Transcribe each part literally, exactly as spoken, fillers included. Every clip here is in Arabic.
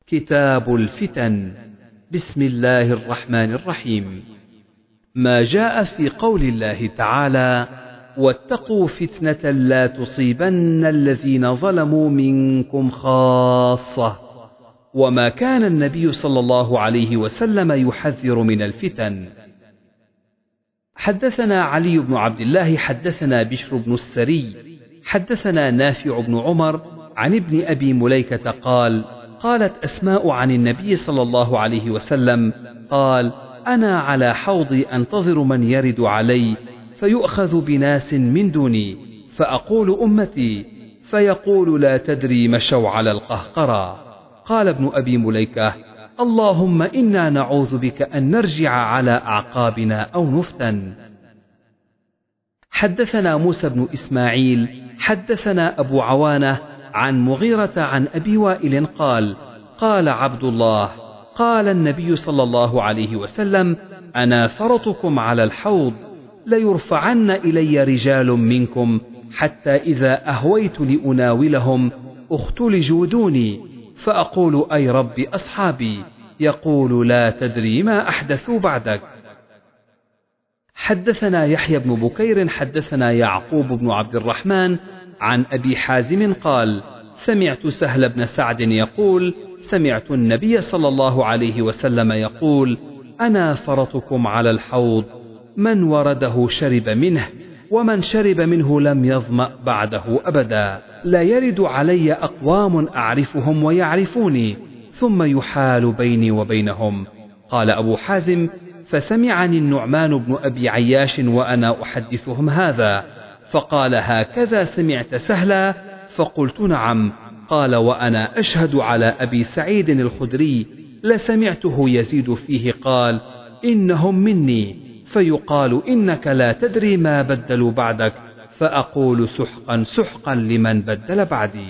كتاب الفتن. بسم الله الرحمن الرحيم. ما جاء في قول الله تعالى: واتقوا فتنة لا تصيبن الذين ظلموا منكم خاصة. وما كان النبي صلى الله عليه وسلم يحذر من الفتن. حدثنا علي بن عبد الله حدثنا بشر بن السري حدثنا نافع بن عمر عن ابن أبي مليكة قال: قالت أسماء عن النبي صلى الله عليه وسلم قال: أنا على حوضي أنتظر من يرد علي فيؤخذ بناس من دوني، فأقول أمتي، فيقول لا تدري مشوا على القهقرى. قال ابن أبي مليكة: اللهم إنا نعوذ بك أن نرجع على أعقابنا أو نفتن. حدثنا موسى بن إسماعيل حدثنا أبو عوانة عن مغيرة عن أبي وائل قال: قال عبد الله: قال النبي صلى الله عليه وسلم: أنا فرطكم على الحوض، ليرفعن إلي رجال منكم حتى إذا أهويت لأناولهم اختلجوا دوني، فأقول أي رب أصحابي، يقول لا تدري ما أحدثوا بعدك. حدثنا يحيى بن بكير حدثنا يعقوب بن عبد الرحمن عن أبي حازم قال: سمعت سهل بن سعد يقول: سمعت النبي صلى الله عليه وسلم يقول: أنا فرطكم على الحوض، من ورده شرب منه، ومن شرب منه لم يظمأ بعده أبدا. لا يرد علي أقوام أعرفهم ويعرفوني، ثم يحال بيني وبينهم. قال أبو حازم: فسمعني النعمان بن أبي عياش وأنا أحدثهم هذا، فقال: هكذا سمعت سهلا؟ فقلت: نعم. قال: وأنا أشهد على أبي سعيد الخدري لسمعته يزيد فيه قال: إنهم مني، فيقال إنك لا تدري ما بدلوا بعدك، فأقول سحقا سحقا لمن بدل بعدي.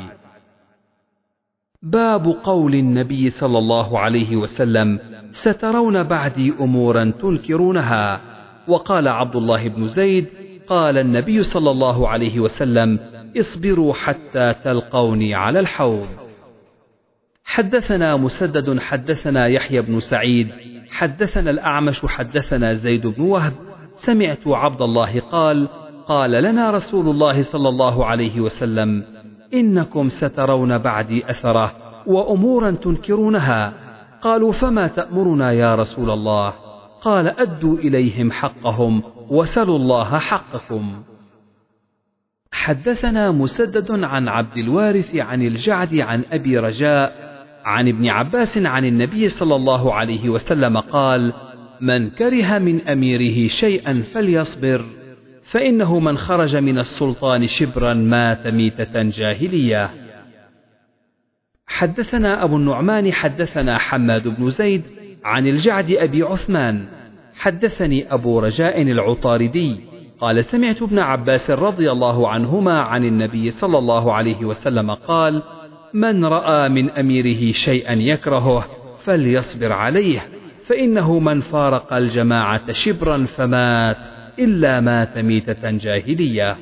باب قول النبي صلى الله عليه وسلم: سترون بعدي أمورا تنكرونها. وقال عبد الله بن زيد: قال النبي صلى الله عليه وسلم: اصبروا حتى تلقوني على الحوض. حدثنا مسدد حدثنا يحيى بن سعيد حدثنا الأعمش حدثنا زيد بن وهب سمعت عبد الله قال: قال لنا رسول الله صلى الله عليه وسلم: إنكم سترون بعدي أثره وأمورا تنكرونها. قالوا: فما تأمرنا يا رسول الله؟ قال: أدوا إليهم حقهم وسلوا الله حقكم. حدثنا مسدد عن عبد الوارث عن الجعد عن أبي رجاء عن ابن عباس عن النبي صلى الله عليه وسلم قال: من كره من أميره شيئا فليصبر، فإنه من خرج من السلطان شبرا مات ميتة جاهلية. حدثنا أبو النعمان حدثنا حماد بن زيد عن الجعد أبي عثمان حدثني أبو رجاء العطاردي قال: سمعت ابن عباس رضي الله عنهما عن النبي صلى الله عليه وسلم قال: من رأى من أميره شيئا يكرهه فليصبر عليه، فإنه من فارق الجماعة شبرا فمات إلا مات ميتة جاهلية.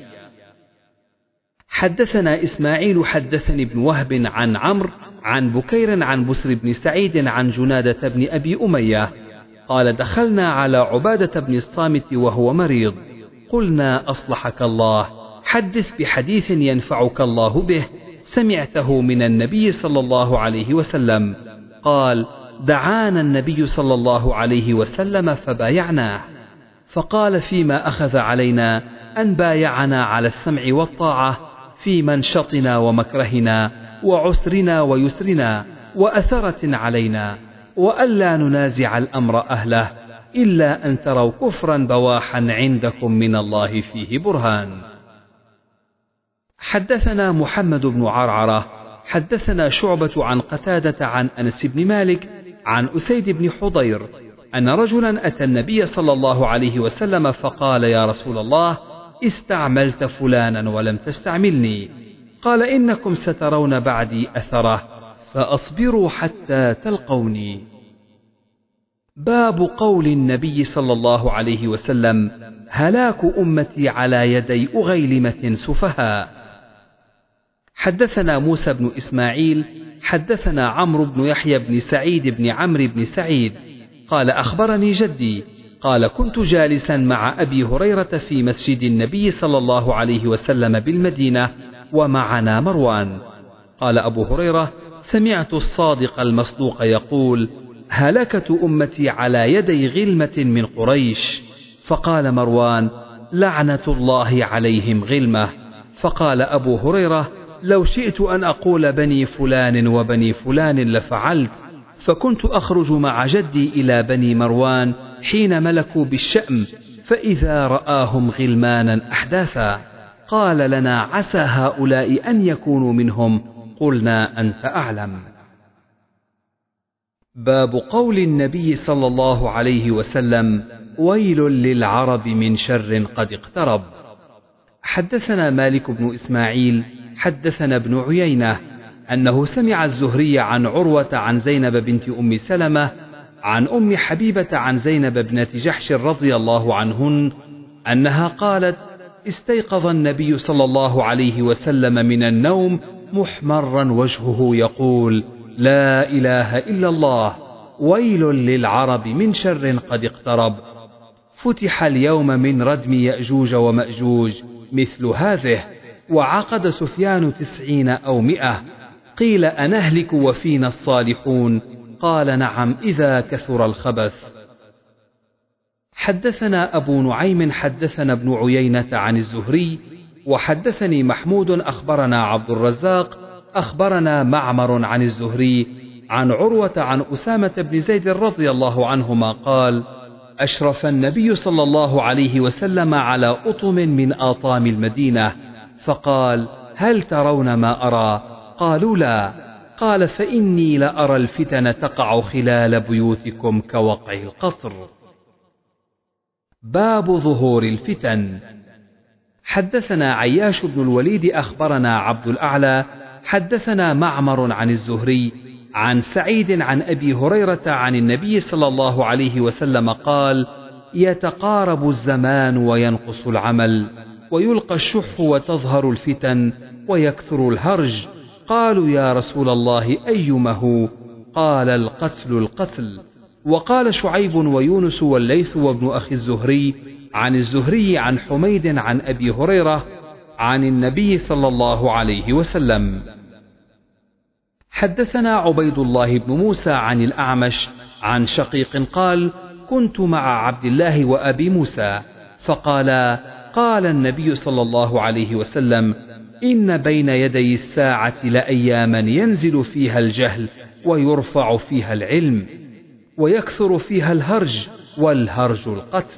حدثنا إسماعيل حدثني ابن وهب عن عمرو عن بكير عن بسر بن سعيد عن جنادة بن أبي أمية قال: دخلنا على عبادة بن الصامت وهو مريض، قلنا: أصلحك الله، حدث بحديث ينفعك الله به سمعته من النبي صلى الله عليه وسلم. قال: دعانا النبي صلى الله عليه وسلم فبايعناه، فقال: فيما أخذ علينا أن بايعنا على السمع والطاعة في منشطنا ومكرهنا وعسرنا ويسرنا وأثرة علينا، وألا ننازع الأمر أهله إلا أن تروا كفرا بواحا عندكم من الله فيه برهان. حدثنا محمد بن عرعرة حدثنا شعبة عن قتادة عن أنس بن مالك عن أسيد بن حضير أن رجلا أتى النبي صلى الله عليه وسلم فقال: يا رسول الله، استعملت فلانا ولم تستعملني. قال: إنكم سترون بعدي أثره، فأصبروا حتى تلقوني. باب قول النبي صلى الله عليه وسلم: هلاك أمتي على يدي أغيلمة سفهاء. حدثنا موسى بن إسماعيل حدثنا عمرو بن يحيى بن سعيد بن عمرو بن سعيد قال أخبرني جدي قال كنت جالسا مع أبي هريرة في مسجد النبي صلى الله عليه وسلم بالمدينة ومعنا مروان. قال أبو هريرة سمعت الصادق المصدوق يقول هلكة أمتي على يدي غلمة من قريش. فقال مروان لعنة الله عليهم غلمة. فقال أبو هريرة لو شئت أن أقول بني فلان وبني فلان لفعلت، فكنت أخرج مع جدي إلى بني مروان حين ملكوا بالشأم فإذا رآهم غلمانا أحداثا. قال لنا عسى هؤلاء أن يكونوا منهم، قلنا أنت أعلم. باب قول النبي صلى الله عليه وسلم ويل للعرب من شر قد اقترب. حدثنا مالك بن إسماعيل حدثنا ابن عيينة أنه سمع الزهري عن عروة عن زينب بنت أم سلمة عن أم حبيبة عن زينب بنت جحش رضي الله عنهن أنها قالت استيقظ النبي صلى الله عليه وسلم من النوم محمرا وجهه يقول لا إله إلا الله ويل للعرب من شر قد اقترب. فتح اليوم من ردم يأجوج ومأجوج مثل هذه، وعقد سفيان تسعين أو مئة. قيل أنهلك وفينا الصالحون؟ قال نعم إذا كثر الخبث. حدثنا أبو نعيم حدثنا ابن عيينة عن الزهري وحدثني محمود أخبرنا عبد الرزاق أخبرنا معمر عن الزهري عن عروة عن أسامة بن زيد رضي الله عنهما قال أشرف النبي صلى الله عليه وسلم على أطم من آطام المدينة فقال هل ترون ما أرى؟ قالوا لا. قال فإني لأرى الفتن تقع خلال بيوتكم كوقع القطر. باب ظهور الفتن. حدثنا عياش بن الوليد أخبرنا عبد الأعلى حدثنا معمر عن الزهري عن سعيد عن أبي هريرة عن النبي صلى الله عليه وسلم قال يتقارب الزمان وينقص العمل ويلقى الشح وتظهر الفتن ويكثر الهرج. قالوا يا رسول الله أيمه؟ قال القتل القتل. وقال شعيب ويونس والليث وابن أخي الزهري عن الزهري عن حميد عن أبي هريرة عن النبي صلى الله عليه وسلم. حدثنا عبيد الله بن موسى عن الأعمش عن شقيق قال كنت مع عبد الله وأبي موسى فقال قال النبي صلى الله عليه وسلم إن بين يدي الساعة لأياما ينزل فيها الجهل ويرفع فيها العلم ويكثر فيها الهرج والهرج القتل.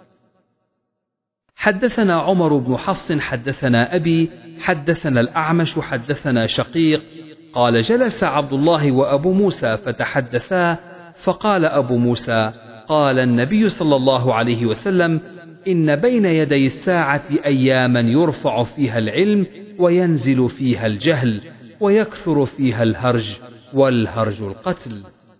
حدثنا عمر بن حفص حدثنا أبي حدثنا الأعمش حدثنا شقيق قال جلس عبد الله وأبو موسى فتحدثا فقال أبو موسى قال النبي صلى الله عليه وسلم إن بين يدي الساعة أياما يرفع فيها العلم وينزل فيها الجهل ويكثر فيها الهرج والهرج القتل.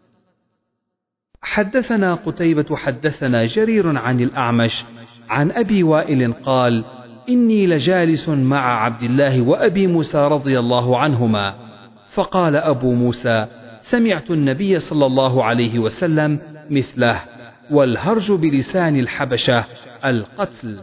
حدثنا قتيبة حدثنا جرير عن الأعمش عن أبي وائل قال إني لجالس مع عبد الله وأبي موسى رضي الله عنهما فقال أبو موسى سمعت النبي صلى الله عليه وسلم مثله والهرج بلسان الحبشة القتل.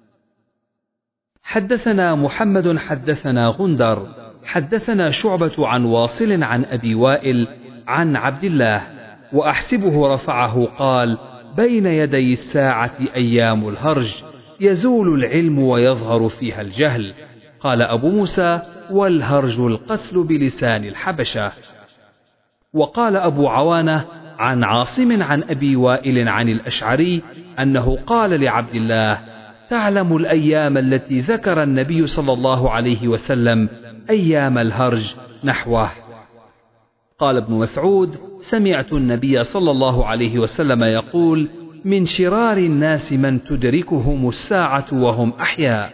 حدثنا محمد حدثنا غندر حدثنا شعبة عن واصل عن أبي وائل عن عبد الله وأحسبه رفعه قال بين يدي الساعة أيام الهرج يزول العلم ويظهر فيها الجهل. قال أبو موسى والهرج القتل بلسان الحبشة. وقال أبو عوانة عن عاصم عن أبي وائل عن الأشعري أنه قال لعبد الله تعلم الأيام التي ذكر النبي صلى الله عليه وسلم أيام الهرج نحوه. قال ابن مسعود سمعت النبي صلى الله عليه وسلم يقول من شرار الناس من تدركهم الساعة وهم أحياء.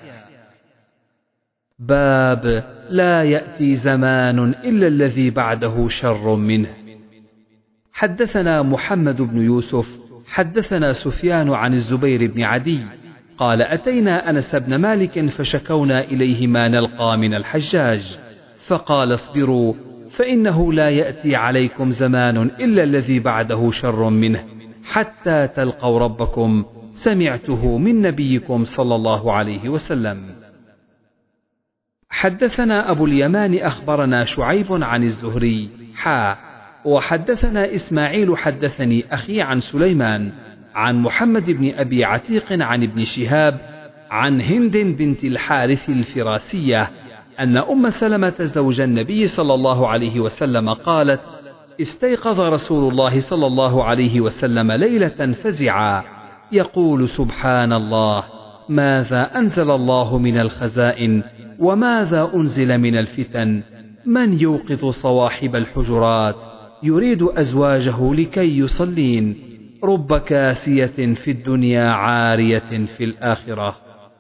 باب لا يأتي زمان إلا الذي بعده شر منه. حدثنا محمد بن يوسف حدثنا سفيان عن الزبير بن عدي قال أتينا أنس بن مالك فشكونا إليه ما نلقى من الحجاج فقال اصبروا فإنه لا يأتي عليكم زمان إلا الذي بعده شر منه حتى تلقوا ربكم، سمعته من نبيكم صلى الله عليه وسلم. حدثنا أبو اليمان أخبرنا شعيب عن الزهري حا وحدثنا إسماعيل حدثني أخي عن سليمان عن محمد بن أبي عتيق عن ابن شهاب عن هند بنت الحارث الفراسية أن أم سلمة زوج النبي صلى الله عليه وسلم قالت: استيقظ رسول الله صلى الله عليه وسلم ليلة فزعا يقول: سبحان الله، ماذا أنزل الله من الخزائن وماذا أنزل من الفتن، من يوقظ صواحب الحجرات يريد أزواجه لكي يصلين، رب كاسية في الدنيا عارية في الآخرة.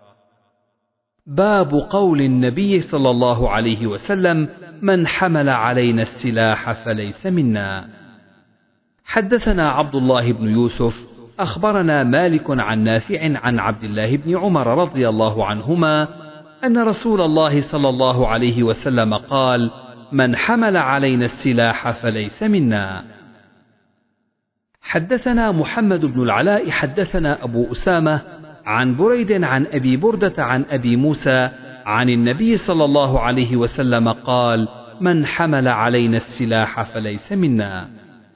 باب قول النبي صلى الله عليه وسلم: من حمل علينا السلاح فليس منا. حدثنا عبد الله بن يوسف أخبرنا مالك عن نافع عن عبد الله بن عمر رضي الله عنهما أن رسول الله صلى الله عليه وسلم قال: من حمل علينا السلاح فليس منا. حدثنا محمد بن العلاء حدثنا أبو أسامة عن بريد عن أبي بردة عن أبي موسى عن النبي صلى الله عليه وسلم قال: من حمل علينا السلاح فليس منا.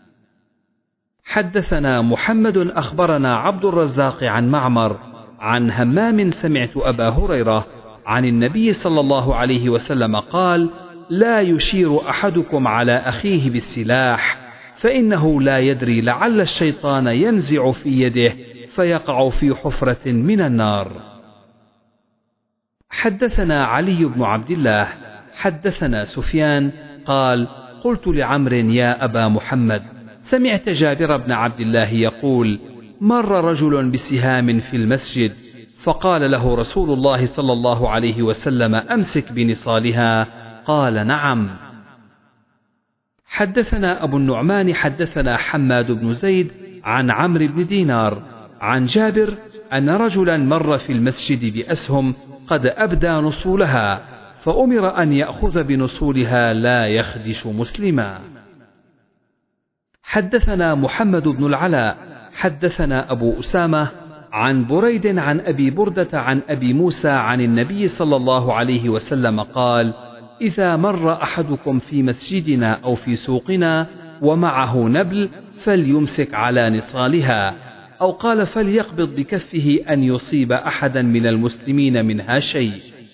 حدثنا محمد أخبرنا عبد الرزاق عن معمر عن همام سمعت أبا هريرة عن النبي صلى الله عليه وسلم قال: لا يشير أحدكم على أخيه بالسلاح، فإنه لا يدري لعل الشيطان ينزع في يده فيقع في حفرة من النار. حدثنا علي بن عبد الله حدثنا سفيان قال: قلت لعمر: يا أبا محمد، سمعت جابر بن عبد الله يقول: مر رجل بسهام في المسجد، فقال له رسول الله صلى الله عليه وسلم: أمسك بنصالها. قال: نعم. حدثنا أبو النعمان حدثنا حماد بن زيد عن عمرو بن دينار عن جابر أن رجلا مر في المسجد بأسهم قد أبدى نصولها، فأمر أن يأخذ بنصولها لا يخدش مسلما. حدثنا محمد بن العلاء حدثنا أبو أسامة عن بريد عن أبي بردة عن أبي موسى عن النبي صلى الله عليه وسلم قال: إذا مر أحدكم في مسجدنا أو في سوقنا ومعه نبل فليمسك على نصالها، أو قال: فليقبض بكفه أن يصيب أحدا من المسلمين منها شيء.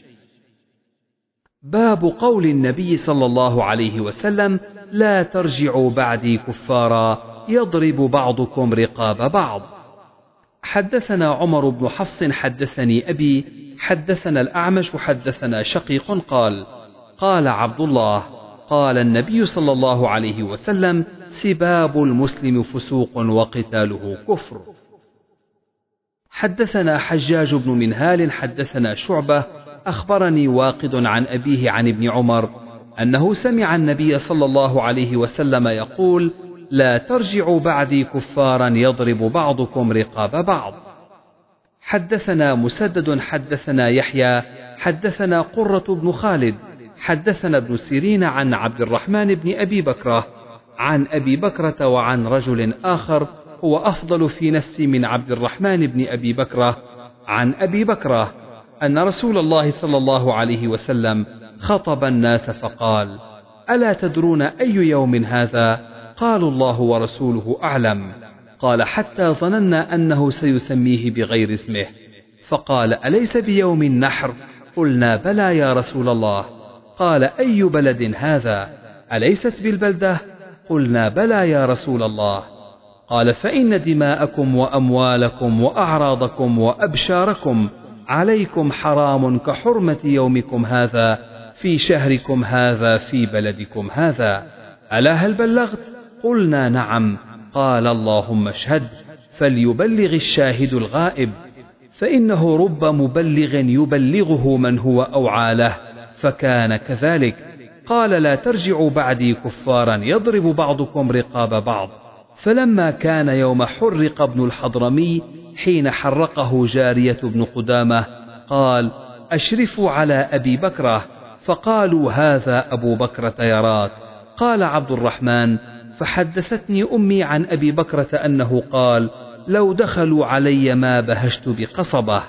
باب قول النبي صلى الله عليه وسلم: لا ترجعوا بعدي كفارا يضرب بعضكم رقاب بعض. حدثنا عمر بن حفص حدثني أبي حدثنا الأعمش حدثنا شقيق قال: قال عبد الله: قال النبي صلى الله عليه وسلم: سباب المسلم فسوق وقتاله كفر. حدثنا حجاج بن منهال حدثنا شعبة أخبرني واقد عن أبيه عن ابن عمر أنه سمع النبي صلى الله عليه وسلم يقول: لا ترجعوا بعدي كفارا يضرب بعضكم رقاب بعض. حدثنا مسدد حدثنا يحيى حدثنا قرة بن خالد حدثنا ابن سيرين عن عبد الرحمن بن أبي بكرة عن أبي بكرة وعن رجل آخر هو أفضل في نفسي من عبد الرحمن بن أبي بكرة عن أبي بكرة أن رسول الله صلى الله عليه وسلم خطب الناس فقال: ألا تدرون أي يوم هذا؟ قالوا: الله ورسوله أعلم. قال: حتى ظننا أنه سيسميه بغير اسمه، فقال: أليس بيوم النحر؟ قلنا: بلى يا رسول الله. قال: أي بلد هذا؟ أليست بالبلدة؟ قلنا: بلى يا رسول الله. قال: فإن دماءكم وأموالكم وأعراضكم وأبشاركم عليكم حرام كحرمة يومكم هذا في شهركم هذا في بلدكم هذا. ألا هل بلغت؟ قلنا: نعم. قال: اللهم اشهد، فليبلغ الشاهد الغائب، فإنه رب مبلغ يبلغه من هو أوعى له، فكان كذلك. قال: لا ترجعوا بعدي كفارا يضرب بعضكم رقاب بعض. فلما كان يوم حرق ابن الحضرمي حين حرقه جارية بن قدامة قال: أشرفوا على أبي بكرة، فقالوا: هذا أبو بكرة يراك. قال عبد الرحمن: فحدثتني أمي عن أبي بكرة أنه قال: لو دخلوا علي ما بهشت بقصبة.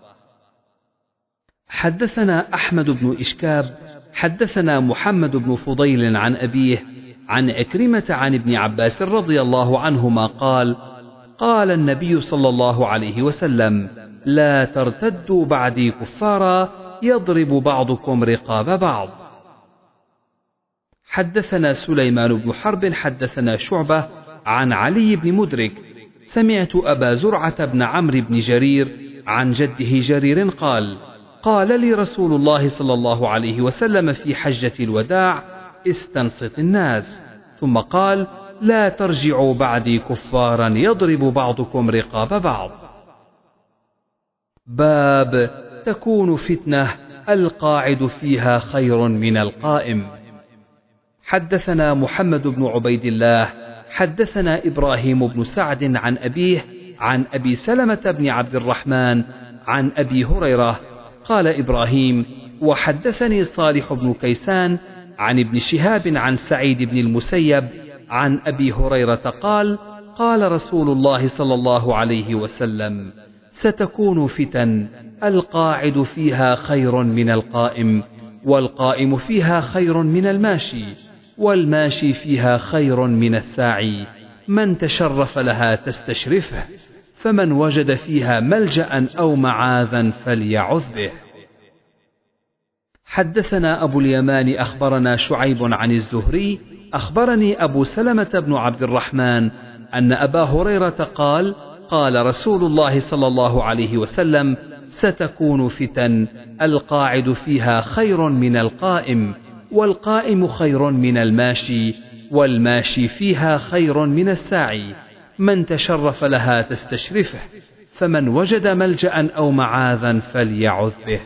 حدثنا أحمد بن إشكاب حدثنا محمد بن فضيل عن أبيه عن عكرمة عن ابن عباس رضي الله عنهما قال: قال النبي صلى الله عليه وسلم: لا ترتدوا بعدي كفارا يضرب بعضكم رقاب بعض. حدثنا سليمان بن حرب حدثنا شعبة عن علي بن مدرك سمعت أبا زرعة بن عمرو بن جرير عن جده جرير قال: قال لي رسول الله صلى الله عليه وسلم في حجة الوداع: استنصت الناس. ثم قال: لا ترجعوا بعدي كفارا يضرب بعضكم رقاب بعض. باب تكون فتنة القاعد فيها خير من القائم. حدثنا محمد بن عبيد الله حدثنا إبراهيم بن سعد عن أبيه عن أبي سلمة بن عبد الرحمن عن أبي هريرة قال إبراهيم: وحدثني صالح بن كيسان عن ابن شهاب عن سعيد بن المسيب عن أبي هريرة قال: قال رسول الله صلى الله عليه وسلم: ستكون فتن القاعد فيها خير من القائم، والقائم فيها خير من الماشي، والماشي فيها خير من الساعي، من تشرف لها تستشرفه، فمن وجد فيها ملجأ أو معاذا فليعذ به. حدثنا أبو اليمان أخبرنا شعيب عن الزهري أخبرني أبو سلمة بن عبد الرحمن أن أبا هريرة قال: قال رسول الله صلى الله عليه وسلم: ستكون فتن القاعد فيها خير من القائم، والقائم خير من الماشي، والماشي فيها خير من الساعي، من تشرف لها تستشرفه، فمن وجد ملجأ أو معاذا فليعذ به.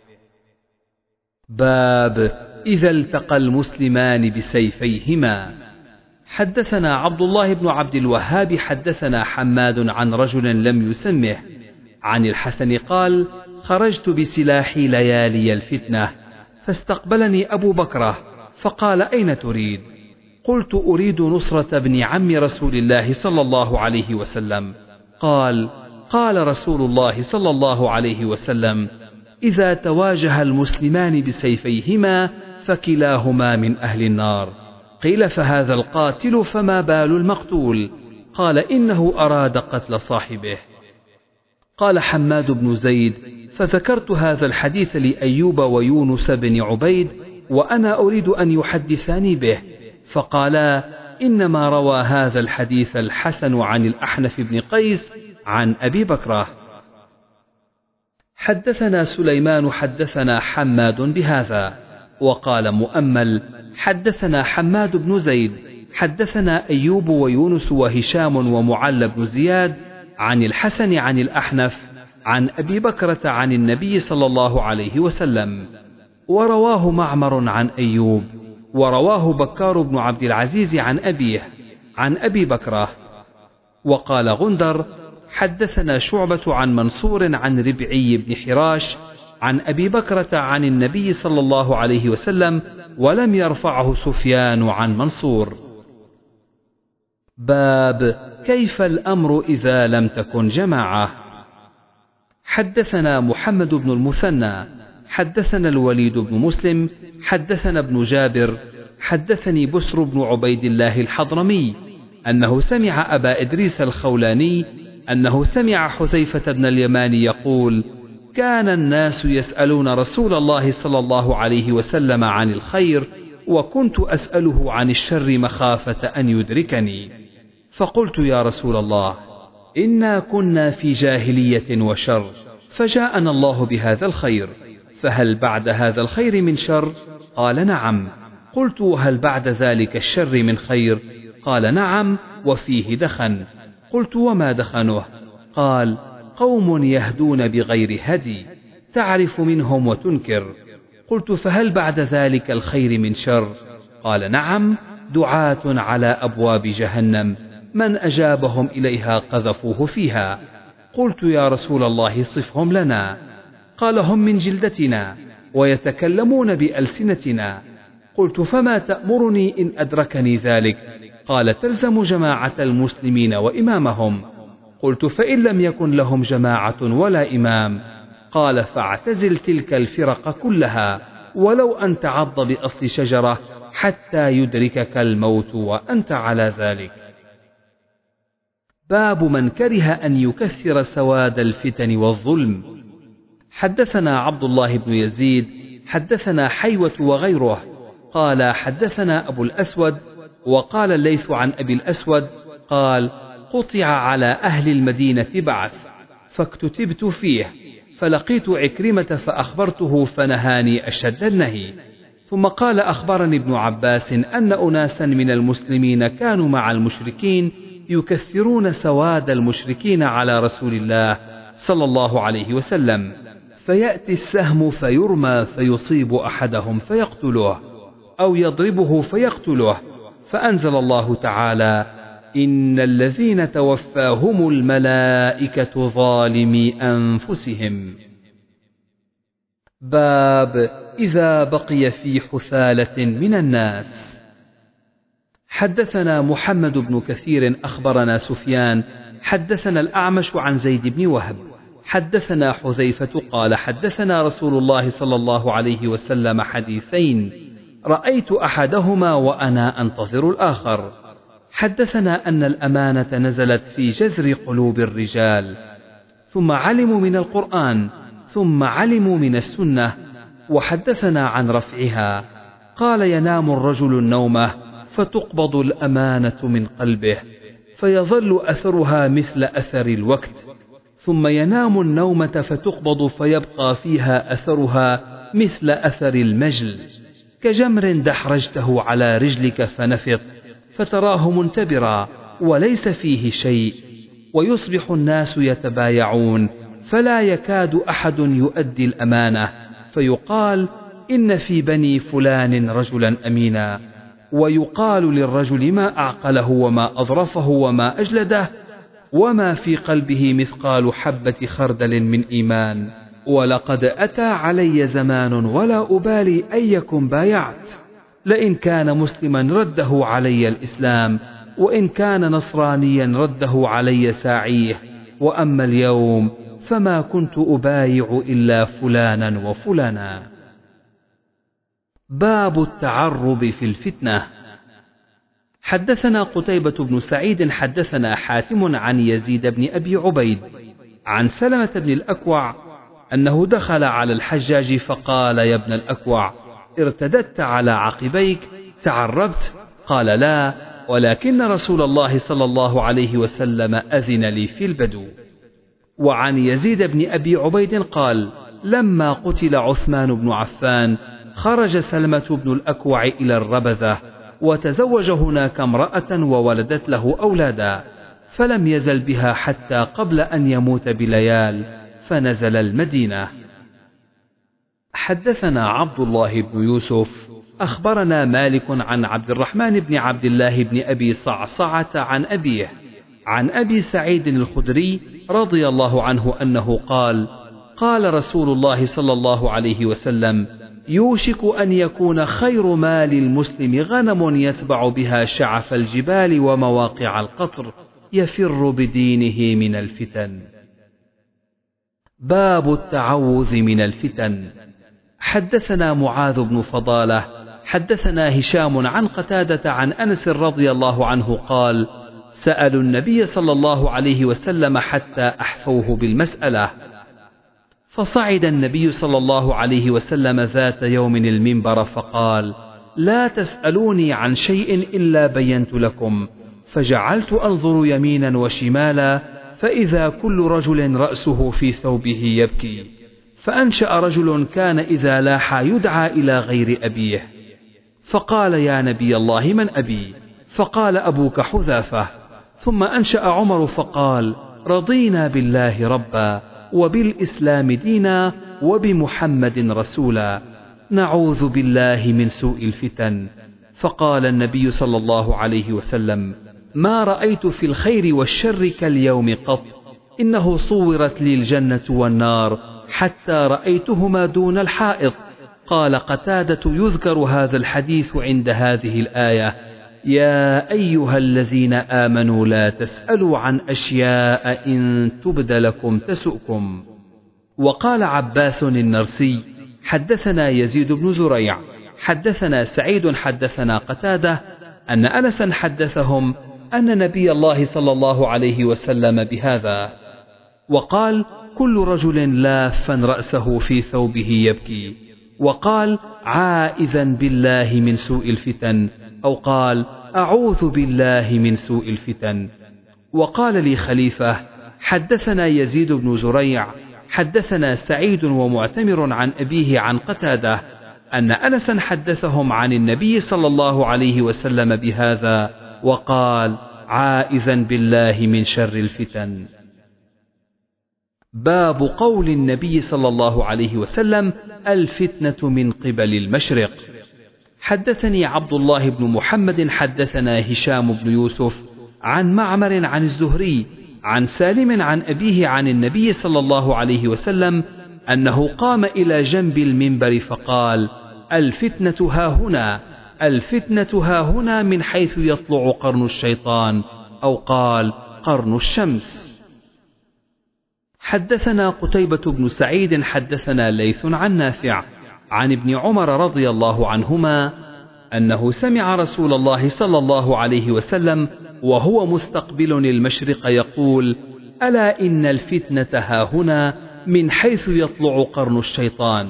باب إذا التقى المسلمان بسيفيهما. حدثنا عبد الله بن عبد الوهاب حدثنا حماد عن رجل لم يسمه عن الحسن قال: خرجت بسلاحي ليالي الفتنة، فاستقبلني أبو بكرة فقال: أين تريد؟ قلت: أريد نصرة ابن عم رسول الله صلى الله عليه وسلم. قال: قال رسول الله صلى الله عليه وسلم: إذا تواجه المسلمان بسيفيهما فكلاهما من أهل النار. قيل: فهذا القاتل فما بال المقتول؟ قال: إنه أراد قتل صاحبه. قال حماد بن زيد: فذكرت هذا الحديث لأيوب ويونس بن عبيد وأنا أريد أن يحدثاني به، فقالا: إنما روى هذا الحديث الحسن عن الأحنف بن قيس عن أبي بكرة. حدثنا سليمان حدثنا حماد بهذا، وقال مؤمل: حدثنا حماد بن زيد حدثنا أيوب ويونس وهشام ومعل بن زياد عن الحسن عن الأحنف عن أبي بكرة عن النبي صلى الله عليه وسلم، ورواه معمر عن أيوب، ورواه بكار بن عبد العزيز عن أبيه عن أبي بكرة. وقال غندر: حدثنا شعبة عن منصور عن ربعي بن حراش عن أبي بكرة عن النبي صلى الله عليه وسلم، ولم يرفعه سفيان عن منصور. باب كيف الأمر إذا لم تكن جماعة. حدثنا محمد بن المثنى حدثنا الوليد بن مسلم حدثنا ابن جابر حدثني بسر بن عبيد الله الحضرمي أنه سمع أبا إدريس الخولاني أنه سمع حذيفة بن اليمان يقول: كان الناس يسألون رسول الله صلى الله عليه وسلم عن الخير، وكنت أسأله عن الشر مخافة أن يدركني، فقلت: يا رسول الله، إنا كنا في جاهلية وشر، فجاءنا الله بهذا الخير، فهل بعد هذا الخير من شر؟ قال: نعم. قلت: وهل بعد ذلك الشر من خير؟ قال: نعم، وفيه دخن. قلت: وما دخنه؟ قال: قوم يهدون بغير هدي، تعرف منهم وتنكر. قلت: فهل بعد ذلك الخير من شر؟ قال: نعم، دعاة على أبواب جهنم، من أجابهم إليها قذفوه فيها. قلت: يا رسول الله صفهم لنا. قال: هم من جلدتنا ويتكلمون بألسنتنا. قلت فما تأمرني إن أدركني ذلك؟ قال تلزم جماعة المسلمين وإمامهم. قلت فإن لم يكن لهم جماعة ولا إمام؟ قال فاعتزل تلك الفرق كلها ولو أن تعض بأصل شجرة حتى يدركك الموت وأنت على ذلك. باب من كره أن يكثر سواد الفتن والظلم. حدثنا عبد الله بن يزيد حدثنا حيوة وغيره قال حدثنا أبو الأسود وقال الليث عن أبي الأسود قال قطع على أهل المدينة بعث فاكتتبت فيه فلقيت عكرمة فأخبرته فنهاني أشد النهي. ثم قال أخبرني ابن عباس أن أناسا من المسلمين كانوا مع المشركين يكثرون سواد المشركين على رسول الله صلى الله عليه وسلم، فيأتي السهم فيرمى فيصيب أحدهم فيقتله أو يضربه فيقتله، فأنزل الله تعالى إن الذين توفاهم الملائكة ظالمي أنفسهم. باب إذا بقي في حثالة من الناس. حدثنا محمد بن كثير أخبرنا سفيان حدثنا الأعمش عن زيد بن وهب حدثنا حذيفة قال حدثنا رسول الله صلى الله عليه وسلم حديثين رأيت أحدهما وأنا أنتظر الآخر. حدثنا أن الأمانة نزلت في جذر قلوب الرجال، ثم علموا من القرآن، ثم علموا من السنة، وحدثنا عن رفعها. قال ينام الرجل النومة فتقبض الأمانة من قلبه فيظل أثرها مثل أثر الوقت، ثم ينام النومة فتقبض فيبقى فيها أثرها مثل أثر المجل، كجمر دحرجته على رجلك فنفط فتراه منتبرا وليس فيه شيء، ويصبح الناس يتبايعون فلا يكاد أحد يؤدي الأمانة، فيقال إن في بني فلان رجلا أمينا، ويقال للرجل ما أعقله وما أظرفه وما أجلده وما في قلبه مثقال حبة خردل من إيمان، ولقد أتى علي زمان ولا أبالي أيكم بايعت، لئن كان مسلما رده علي الإسلام، وإن كان نصرانيا رده علي ساعيه، وأما اليوم فما كنت أبايع إلا فلانا وفلانا. باب التعرب في الفتنة. حدثنا قتيبة بن سعيد حدثنا حاتم عن يزيد بن أبي عبيد عن سلمة بن الأكوع أنه دخل على الحجاج فقال يا ابن الأكوع ارتددت على عقبيك تعربت؟ قال لا، ولكن رسول الله صلى الله عليه وسلم أذن لي في البدو. وعن يزيد بن أبي عبيد قال لما قتل عثمان بن عفان خرج سلمة بن الأكوع إلى الربذة وتزوج هناك امرأة وولدت له أولادا، فلم يزل بها حتى قبل أن يموت بليال فنزل المدينة. حدثنا عبد الله بن يوسف أخبرنا مالك عن عبد الرحمن بن عبد الله بن أبي صعصعة عن أبيه عن أبي سعيد الخدري رضي الله عنه أنه قال قال رسول الله صلى الله عليه وسلم يوشك أن يكون خير مال المسلم غنم يتبع بها شعف الجبال ومواقع القطر يفر بدينه من الفتن. باب التعوذ من الفتن. حدثنا معاذ بن فضالة حدثنا هشام عن قتادة عن أنس رضي الله عنه قال سألوا النبي صلى الله عليه وسلم حتى أحفوه بالمسألة، فصعد النبي صلى الله عليه وسلم ذات يوم المنبر فقال لا تسألوني عن شيء إلا بينت لكم، فجعلت أنظر يمينا وشمالا فإذا كل رجل رأسه في ثوبه يبكي، فأنشأ رجل كان إذا لاح يدعى إلى غير أبيه، فقال يا نبي الله من أبي؟ فقال أبوك حذافة. ثم أنشأ عمر فقال رضينا بالله ربا وبالإسلام دينا وبمحمد رسولا نعوذ بالله من سوء الفتن. فقال النبي صلى الله عليه وسلم ما رأيت في الخير والشر كاليوم قط، إنه صورت لي الجنة والنار حتى رأيتهما دون الحائط، قال قتادة: يذكر هذا الحديث عند هذه الآية: يا أيها الذين آمنوا لا تسألوا عن أشياء إن تبد لكم تسؤكم. وقال عباس النرسي: حدثنا يزيد بن زريع حدثنا سعيد حدثنا قتادة أن أنسا حدثهم أن نبي الله صلى الله عليه وسلم بهذا. وقال: كل رجل لافا رأسه في ثوبه يبكي. وقال: عائذا بالله من سوء الفتن، أو قال: أعوذ بالله من سوء الفتن. وقال لي خليفة: حدثنا يزيد بن زريع حدثنا سعيد ومعتمر عن أبيه عن قتادة أن أنسا حدثهم عن النبي صلى الله عليه وسلم بهذا، وقال: عائذا بالله من شر الفتن. باب قول النبي صلى الله عليه وسلم: الفتنة من قبل المشرق. حدثني عبد الله بن محمد حدثنا هشام بن يوسف عن معمر عن الزهري عن سالم عن أبيه عن النبي صلى الله عليه وسلم أنه قام إلى جنب المنبر فقال: الفتنة هاهنا، الفتنة هاهنا، من حيث يطلع قرن الشيطان، أو قال: قرن الشمس. حدثنا قتيبة بن سعيد حدثنا ليث عن نافع عن ابن عمر رضي الله عنهما أنه سمع رسول الله صلى الله عليه وسلم وهو مستقبل المشرق يقول: ألا إن الفتنة هاهنا، من حيث يطلع قرن الشيطان.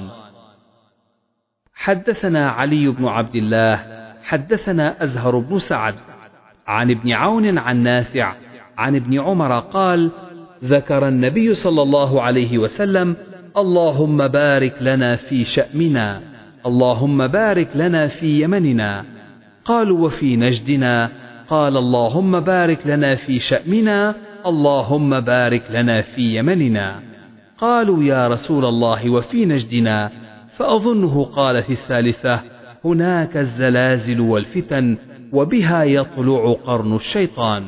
حدثنا علي بن عبد الله حدثنا أزهر بن سعد عن ابن عون عن نافع عن ابن عمر قال: ذكر النبي صلى الله عليه وسلم: اللهم بارك لنا في شأمنا، اللهم بارك لنا في يمننا. قالوا: وفي نجدنا؟ قال: اللهم بارك لنا في شأمنا، اللهم بارك لنا في يمننا. قالوا: يا رسول الله وفي نجدنا؟ فأظنه قال في الثالثة: هناك الزلازل والفتن، وبها يطلع قرن الشيطان.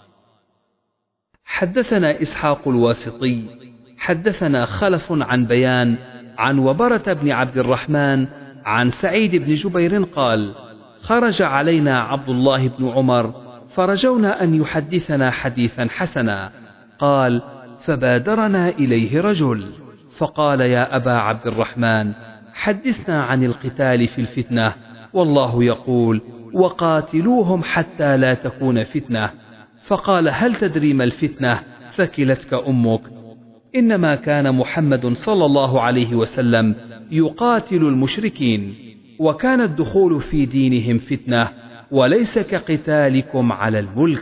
حدثنا إسحاق الواسطي حدثنا خلف عن بيان عن وبرة بن عبد الرحمن عن سعيد بن جبير قال: خرج علينا عبد الله بن عمر فرجونا أن يحدثنا حديثا حسنا. قال: فبادرنا إليه رجل فقال: يا أبا عبد الرحمن، حدثنا عن القتال في الفتنة، والله يقول: وقاتلوهم حتى لا تكون فتنة. فقال: هل تدري ما الفتنة؟ ثكلتك أمك. إنما كان محمد صلى الله عليه وسلم يقاتل المشركين، وكان الدخول في دينهم فتنة، وليس كقتالكم على الملك.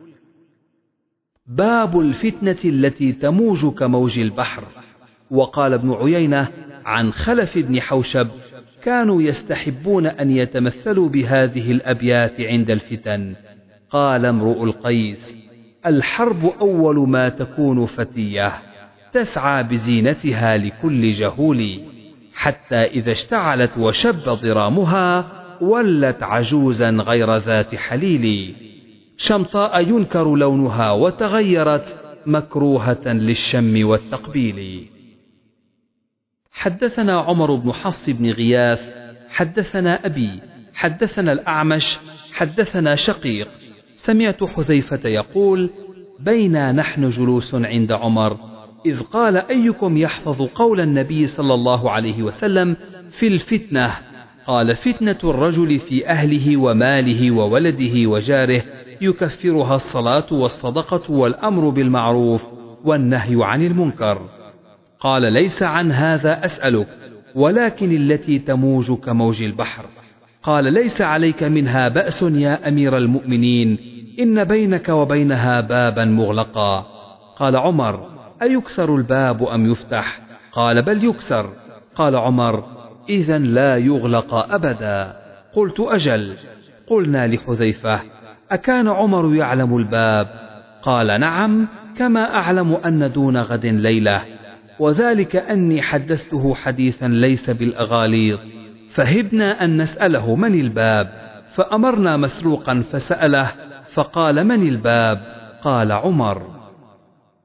باب الفتنة التي تموج كموج البحر. وقال ابن عيينة عن خلف بن حوشب: كانوا يستحبون أن يتمثلوا بهذه الأبيات عند الفتن. قال امرؤ القيس: الحرب أول ما تكون فتية، تسعى بزينتها لكل جهول، حتى إذا اشتعلت وشب ضرامها، ولت عجوزا غير ذات حليل، شمطاء ينكر لونها، وتغيرت مكروهة للشم والتقبيل. حدثنا عمر بن حفص بن غياث حدثنا أبي حدثنا الأعمش حدثنا شقيق سمعت حذيفة يقول: بينا نحن جلوس عند عمر إذ قال: أيكم يحفظ قول النبي صلى الله عليه وسلم في الفتنة؟ قال: فتنة الرجل في أهله وماله وولده وجاره، يكفرها الصلاة والصدقة والأمر بالمعروف والنهي عن المنكر. قال: ليس عن هذا أسألك، ولكن التي تموج كموج البحر. قال: ليس عليك منها بأس يا أمير المؤمنين، إن بينك وبينها بابا مغلقا. قال عمر: أيكسر الباب أم يفتح؟ قال: بل يكسر. قال عمر: إذن لا يغلق أبدا. قلت: أجل. قلنا لحذيفة: أكان عمر يعلم الباب؟ قال: نعم، كما أعلم أن دون غد ليلة، وذلك أني حدثته حديثا ليس بالأغاليط. فهبنا أن نسأله من الباب، فأمرنا مسروقا فسأله فقال: من الباب؟ قال: عمر.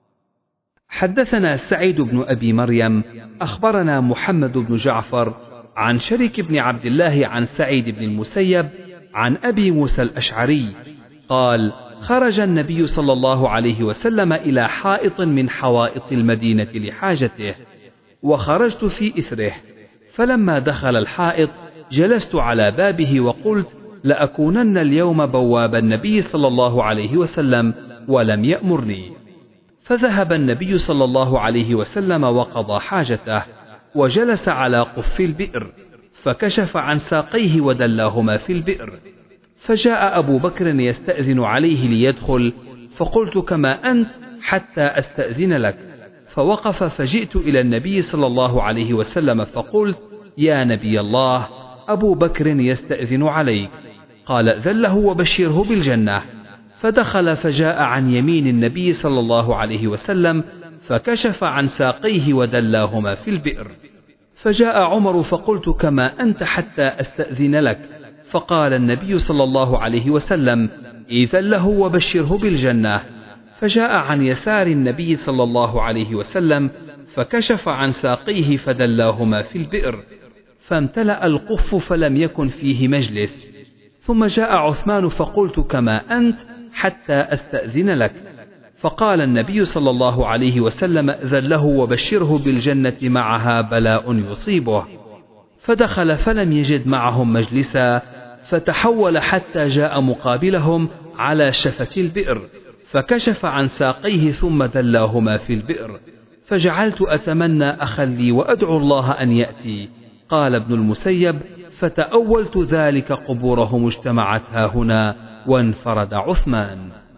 حدثنا سعيد بن أبي مريم أخبرنا محمد بن جعفر عن شريك بن عبد الله عن سعيد بن المسيب عن أبي موسى الأشعري قال: خرج النبي صلى الله عليه وسلم إلى حائط من حوائط المدينة لحاجته، وخرجت في إثره، فلما دخل الحائط جلست على بابه وقلت: لأكونن اليوم بواب النبي صلى الله عليه وسلم، ولم يأمرني. فذهب النبي صلى الله عليه وسلم وقضى حاجته، وجلس على قف البئر، فكشف عن ساقيه ودلاهما في البئر. فجاء أبو بكر يستأذن عليه ليدخل، فقلت: كما أنت حتى أستأذن لك. فوقف، فجئت إلى النبي صلى الله عليه وسلم فقلت: يا نبي الله، أبو بكر يستأذن عليك. قال: ائذن له وبشره بالجنة. فدخل فجاء عن يمين النبي صلى الله عليه وسلم، فكشف عن ساقيه ودلاهما في البئر. فجاء عمر، فقلت: كما أنت حتى أستأذن لك. فقال النبي صلى الله عليه وسلم: ائذن له وبشره بالجنة. فجاء عن يسار النبي صلى الله عليه وسلم، فكشف عن ساقيه فدلاهما في البئر، فامتلأ القف فلم يكن فيه مجلس. ثم جاء عثمان، فقلت: كما أنت حتى أستأذن لك. فقال النبي صلى الله عليه وسلم: ائذن له وبشره بالجنة معها بلاء يصيبه. فدخل فلم يجد معهم مجلسا، فتحول حتى جاء مقابلهم على شفة البئر، فكشف عن ساقيه ثم دلاهما في البئر. فجعلت أتمنى أخا لي وأدعو الله أن يأتي. قال ابن المسيب: فتأولت ذلك قبورهم اجتمعت هاهنا، وانفرد عثمان.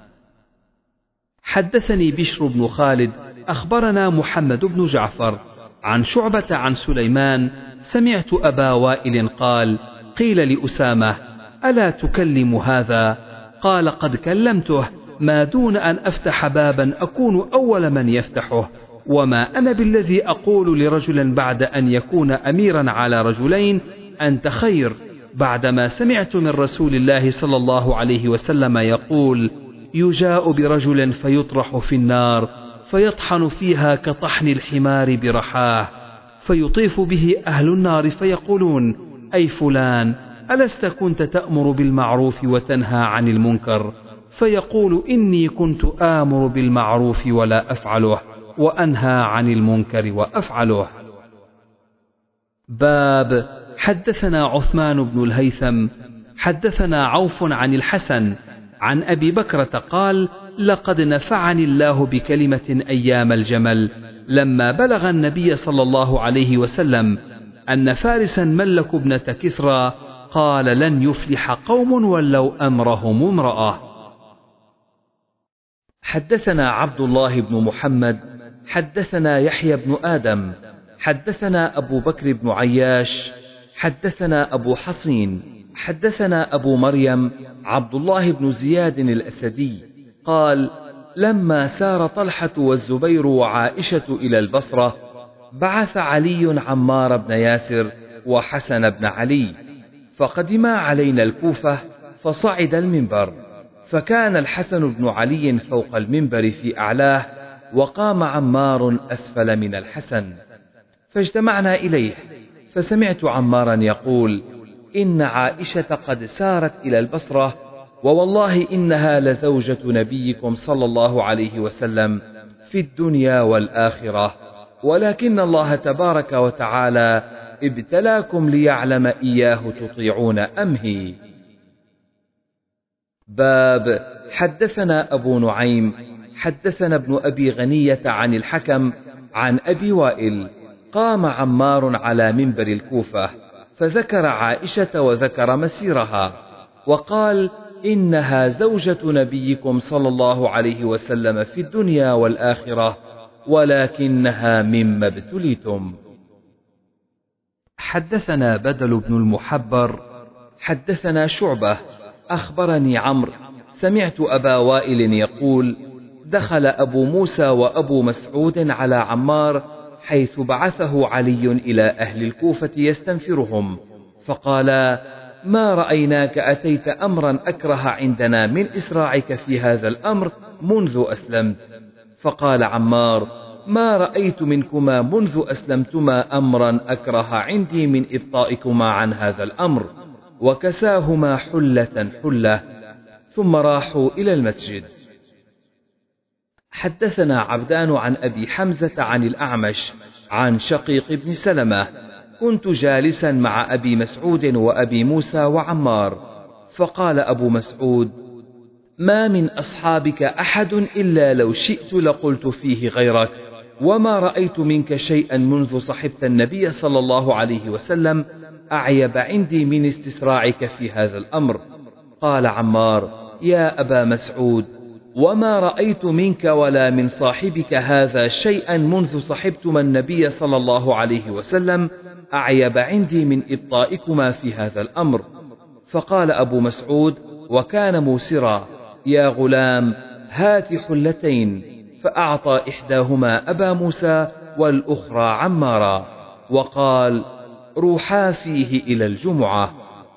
حدثني بشر بن خالد أخبرنا محمد بن جعفر عن شعبة عن سليمان: سمعت أبا وائل قال: قيل لأسامة: ألا تكلم هذا؟ قال: قد كلمته، ما دون أن أفتح بابا أكون أول من يفتحه، وما أنا بالذي أقول لرجل بعد أن يكون أميرا على رجلين أنت خير، بعدما سمعت من رسول الله صلى الله عليه وسلم يقول: يجاء برجل فيطرح في النار فيطحن فيها كطحن الحمار برحاه، فيطيف به أهل النار فيقولون: أي فلان، ألست كنت تأمر بالمعروف وتنهى عن المنكر؟ فيقول: إني كنت آمر بالمعروف ولا أفعله، وأنهى عن المنكر وأفعله. باب حدثنا عثمان بن الهيثم حدثنا عوف عن الحسن عن أبي بكرة قال: لقد نفعني الله بكلمة أيام الجمل، لما بلغ النبي صلى الله عليه وسلم أن فارسا ملكوا ابنة كسرى، قال: لن يفلح قوم ولوا أمرهم امرأة. حدثنا عبد الله بن محمد حدثنا يحيى بن آدم حدثنا أبو بكر بن عياش حدثنا أبو حصين حدثنا أبو مريم عبد الله بن زياد الأسدي قال: لما سار طلحة والزبير وعائشة إلى البصرة، بعث علي عمار بن ياسر وحسن بن علي، فقدما علينا الكوفة، فصعد المنبر، فكان الحسن بن علي فوق المنبر في أعلاه، وقام عمار أسفل من الحسن، فاجتمعنا إليه، فسمعت عمارا يقول: إن عائشة قد سارت إلى البصرة، ووالله إنها لزوجة نبيكم صلى الله عليه وسلم في الدنيا والآخرة، ولكن الله تبارك وتعالى ابتلاكم ليعلم إياه تطيعون أم هي. باب حدثنا أبو نعيم حدثنا ابن أبي غنية عن الحكم عن أبي وائل: قام عمار على منبر الكوفة، فذكر عائشة وذكر مسيرها، وقال: إنها زوجة نبيكم صلى الله عليه وسلم في الدنيا والآخرة، ولكنها مما ابتليتم. حدثنا بدل بن المحبر حدثنا شعبة أخبرني عمرو سمعت أبا وائل يقول: دخل أبو موسى وأبو مسعود على عمار حيث بعثه علي إلى أهل الكوفة يستنفرهم، فقالا: ما رأيناك أتيت أمرا أكره عندنا من إسراعك في هذا الأمر منذ أسلمت. فقال عمار: ما رأيت منكما منذ أسلمتما أمرا أكره عندي من إبطائكما عن هذا الأمر. وكساهما حلة حلة، ثم راحوا إلى المسجد. حدثنا عبدان عن أبي حمزة عن الأعمش عن شقيق بن سلمة: كنت جالسا مع أبي مسعود وأبي موسى وعمار، فقال أبو مسعود: ما من أصحابك أحد إلا لو شئت لقلت فيه غيرك، وما رأيت منك شيئا منذ صحبت النبي صلى الله عليه وسلم أعيب عندي من استسراعك في هذا الأمر. قال عمار: يا أبا مسعود، وما رأيت منك ولا من صاحبك هذا شيئا منذ صحبتما النبي صلى الله عليه وسلم أعيب عندي من إبطائكما في هذا الأمر. فقال أبو مسعود وكان موسرا: يا غلام، هات حلتين. فأعطى إحداهما أبا موسى والأخرى عمارا، وقال: روحا فيه إلى الجمعة.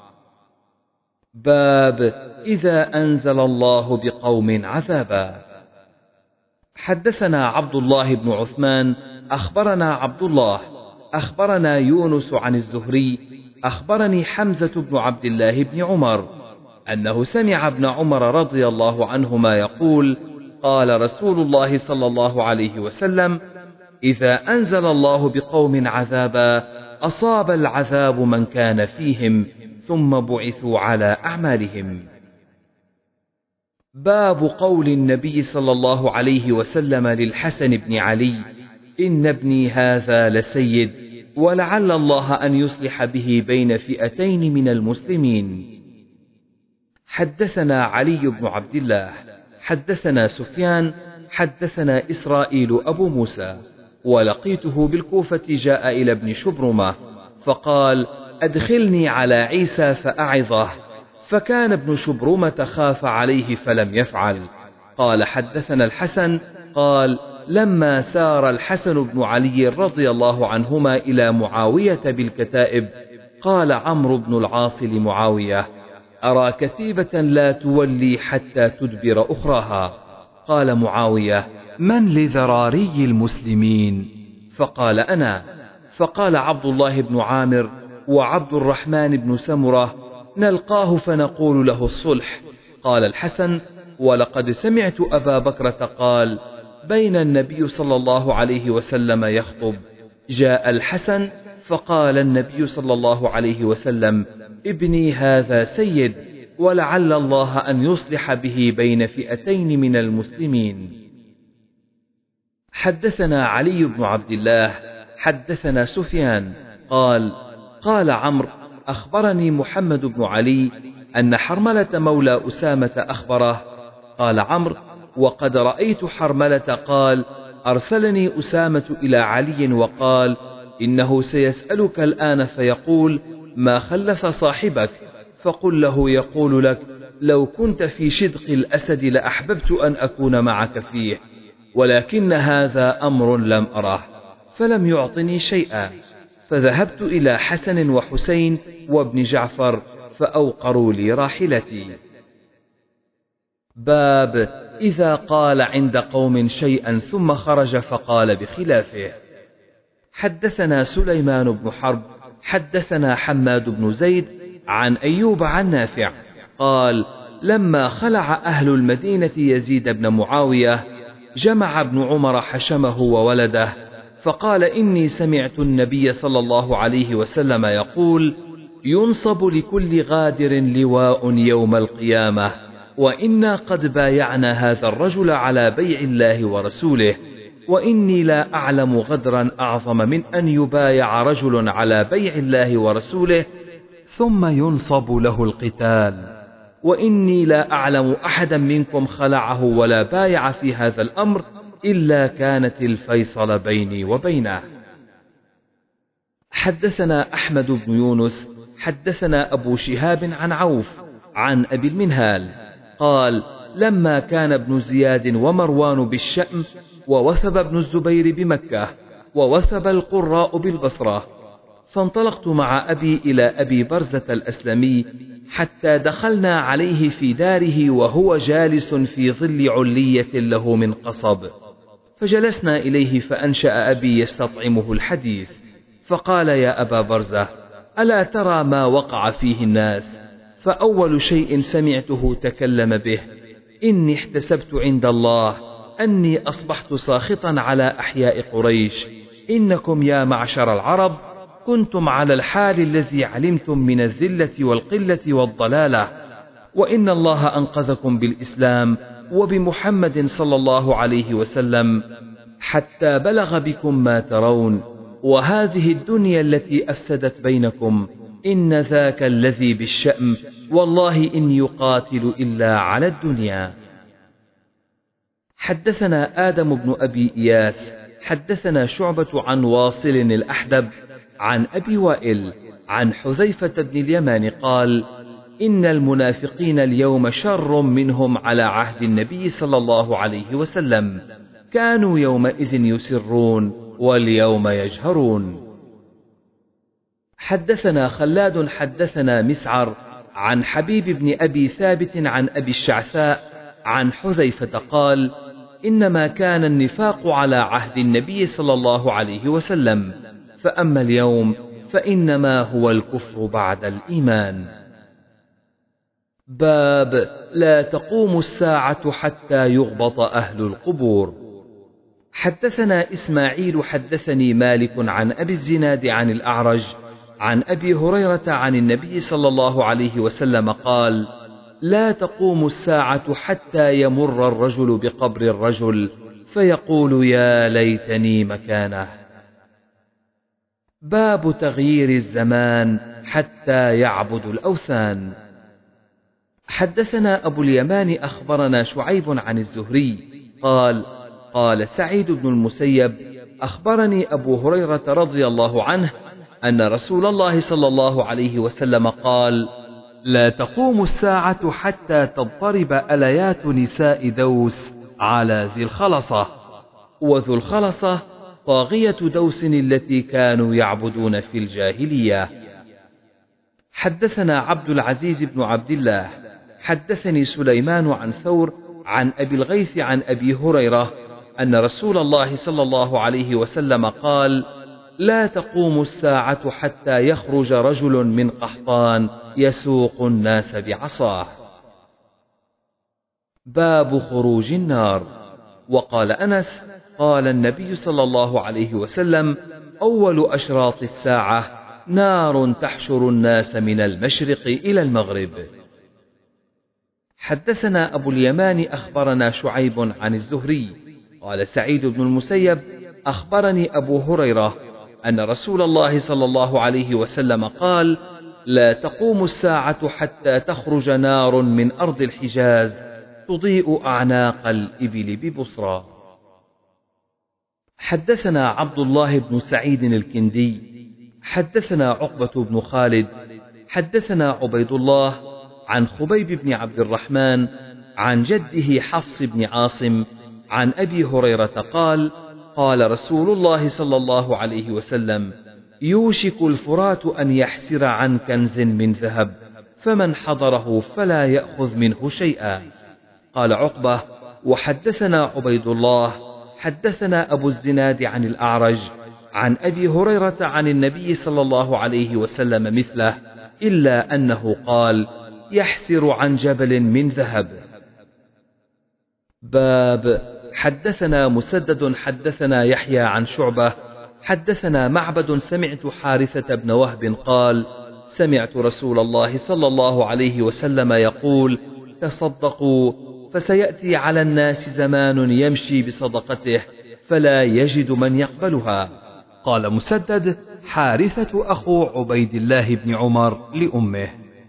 باب إذا أنزل الله بقوم عذابا. حدثنا عبد الله بن عثمان أخبرنا عبد الله أخبرنا يونس عن الزهري أخبرني حمزة بن عبد الله بن عمر أنه سمع ابن عمر رضي الله عنهما يقول: قال رسول الله صلى الله عليه وسلم: إذا أنزل الله بقوم عذابا أصاب العذاب من كان فيهم، ثم بعثوا على أعمالهم. باب قول النبي صلى الله عليه وسلم للحسن بن علي: إن ابني هذا لسيد، ولعل الله أن يصلح به بين فئتين من المسلمين. حدثنا علي بن عبد الله حدثنا سفيان حدثنا إسرائيل أبو موسى، ولقيته بالكوفة جاء إلى ابن شبرمة فقال: أدخلني على عيسى فأعظه، فكان ابن شبرمة خاف عليه فلم يفعل. قال: حدثنا الحسن قال: لما سار الحسن بن علي رضي الله عنهما إلى معاوية بالكتائب، قال عمرو بن العاص لمعاوية: أرى كتيبة لا تولي حتى تدبر أخراها. قال معاوية: من لذراري المسلمين؟ فقال: أنا. فقال عبد الله بن عامر وعبد الرحمن بن سمرة: نلقاه فنقول له الصلح. قال الحسن: ولقد سمعت أبا بكرة قال: بين النبي صلى الله عليه وسلم يخطب، جاء الحسن فقال النبي صلى الله عليه وسلم: ابني هذا سيد، ولعل الله أن يصلح به بين فئتين من المسلمين. حدثنا علي بن عبد الله حدثنا سفيان قال: قال عمرو: أخبرني محمد بن علي أن حرملة مولى أسامة أخبره. قال عمرو: وقد رأيت حرملة قال: أرسلني أسامة إلى علي وقال: إنه سيسألك الآن فيقول: ما خلف صاحبك؟ فقل له يقول لك: لو كنت في شدق الأسد لأحببت أن أكون معك فيه، ولكن هذا أمر لم أره، فلم يعطني شيئا. فذهبت إلى حسن وحسين وابن جعفر فأوقروا لي راحلتي. باب إذا قال عند قوم شيئا ثم خرج فقال بخلافه. حدثنا سليمان بن حرب حدثنا حماد بن زيد عن أيوب عن نافع قال: لما خلع أهل المدينة يزيد بن معاوية، جمع ابن عمر حشمه وولده فقال: إني سمعت النبي صلى الله عليه وسلم يقول: ينصب لكل غادر لواء يوم القيامة، وإنا قد بايعنا هذا الرجل على بيع الله ورسوله، وإني لا أعلم غدرا أعظم من أن يبايع رجل على بيع الله ورسوله ثم ينصب له القتال، وإني لا أعلم أحدا منكم خلعه ولا بايع في هذا الأمر إلا كانت الفيصل بيني وبينه. حدثنا أحمد بن يونس حدثنا أبو شهاب عن عوف عن أبي المنهال قال: لما كان ابن زياد ومروان بالشأم، ووثب ابن الزبير بمكة، ووثب القراء بالبصرة، فانطلقت مع أبي إلى أبي برزة الأسلمي حتى دخلنا عليه في داره وهو جالس في ظل علية له من قصب، فجلسنا إليه فأنشأ أبي يستطعمه الحديث، فقال: يا أبا برزة، ألا ترى ما وقع فيه الناس؟ فأول شيء سمعته تكلم به: إني احتسبت عند الله أني أصبحت ساخطا على أحياء قريش، إنكم يا معشر العرب كنتم على الحال الذي علمتم من الذلة والقلة والضلالة، وإن الله أنقذكم بالإسلام وبمحمد صلى الله عليه وسلم حتى بلغ بكم ما ترون، وهذه الدنيا التي أفسدت بينكم إن ذاك الذي بالشأم، والله إن يقاتل إلا على الدنيا. حدثنا آدم بن أبي إياس حدثنا شعبة عن واصل الأحدب عن أبي وائل عن حذيفة بن اليمان قال: إن المنافقين اليوم شر منهم على عهد النبي صلى الله عليه وسلم، كانوا يومئذ يسرون واليوم يجهرون. حدثنا خلاد حدثنا مسعر عن حبيب بن أبي ثابت عن أبي الشعثاء عن حذيفة قال: إنما كان النفاق على عهد النبي صلى الله عليه وسلم، فأما اليوم فإنما هو الكفر بعد الإيمان. باب لا تقوم الساعة حتى يغبط أهل القبور. حدثنا إسماعيل حدثني مالك عن أبي الزناد عن الأعرج عن أبي هريرة عن النبي صلى الله عليه وسلم قال: لا تقوم الساعة حتى يمر الرجل بقبر الرجل فيقول: يا ليتني مكانه. باب تغيير الزمان حتى يعبد الأوثان. حدثنا أبو اليمان أخبرنا شعيب عن الزهري قال: قال سعيد بن المسيب: أخبرني أبو هريرة رضي الله عنه أن رسول الله صلى الله عليه وسلم قال: لا تقوم الساعة حتى تضطرب أليات نساء دوس على ذي الخلصة. وذو الخلصة طاغية دوس التي كانوا يعبدون في الجاهلية. حدثنا عبد العزيز بن عبد الله حدثني سليمان عن ثور عن أبي الغيث عن أبي هريرة أن رسول الله صلى الله عليه وسلم قال: لا تقوم الساعة حتى يخرج رجل من قحطان يسوق الناس بعصاه. باب خروج النار. وقال أنس: قال النبي صلى الله عليه وسلم: أول أشراط الساعة نار تحشر الناس من المشرق إلى المغرب. حدثنا أبو اليمان أخبرنا شعيب عن الزهري قال سعيد بن المسيب: أخبرني أبو هريرة أن رسول الله صلى الله عليه وسلم قال: لا تقوم الساعة حتى تخرج نار من أرض الحجاز تضيء أعناق الإبل ببصرى. حدثنا عبد الله بن سعيد الكندي حدثنا عقبة بن خالد حدثنا عبيد الله عن خبيب بن عبد الرحمن عن جده حفص بن عاصم عن أبي هريرة قال: قال رسول الله صلى الله عليه وسلم: يوشك الفرات أن يحسر عن كنز من ذهب، فمن حضره فلا يأخذ منه شيئا. قال عقبة: وحدثنا عبيد الله حدثنا أبو الزناد عن الأعرج عن أبي هريرة عن النبي صلى الله عليه وسلم مثله، إلا أنه قال: يحسر عن جبل من ذهب. باب حدثنا مسدد حدثنا يحيى عن شعبة حدثنا معبد سمعت حارثة بن وهب قال: سمعت رسول الله صلى الله عليه وسلم يقول: تصدقوا فسيأتي على الناس زمان يمشي بصدقته فلا يجد من يقبلها. قال مسدد: حارثة أخو عبيد الله بن عمر لأمه.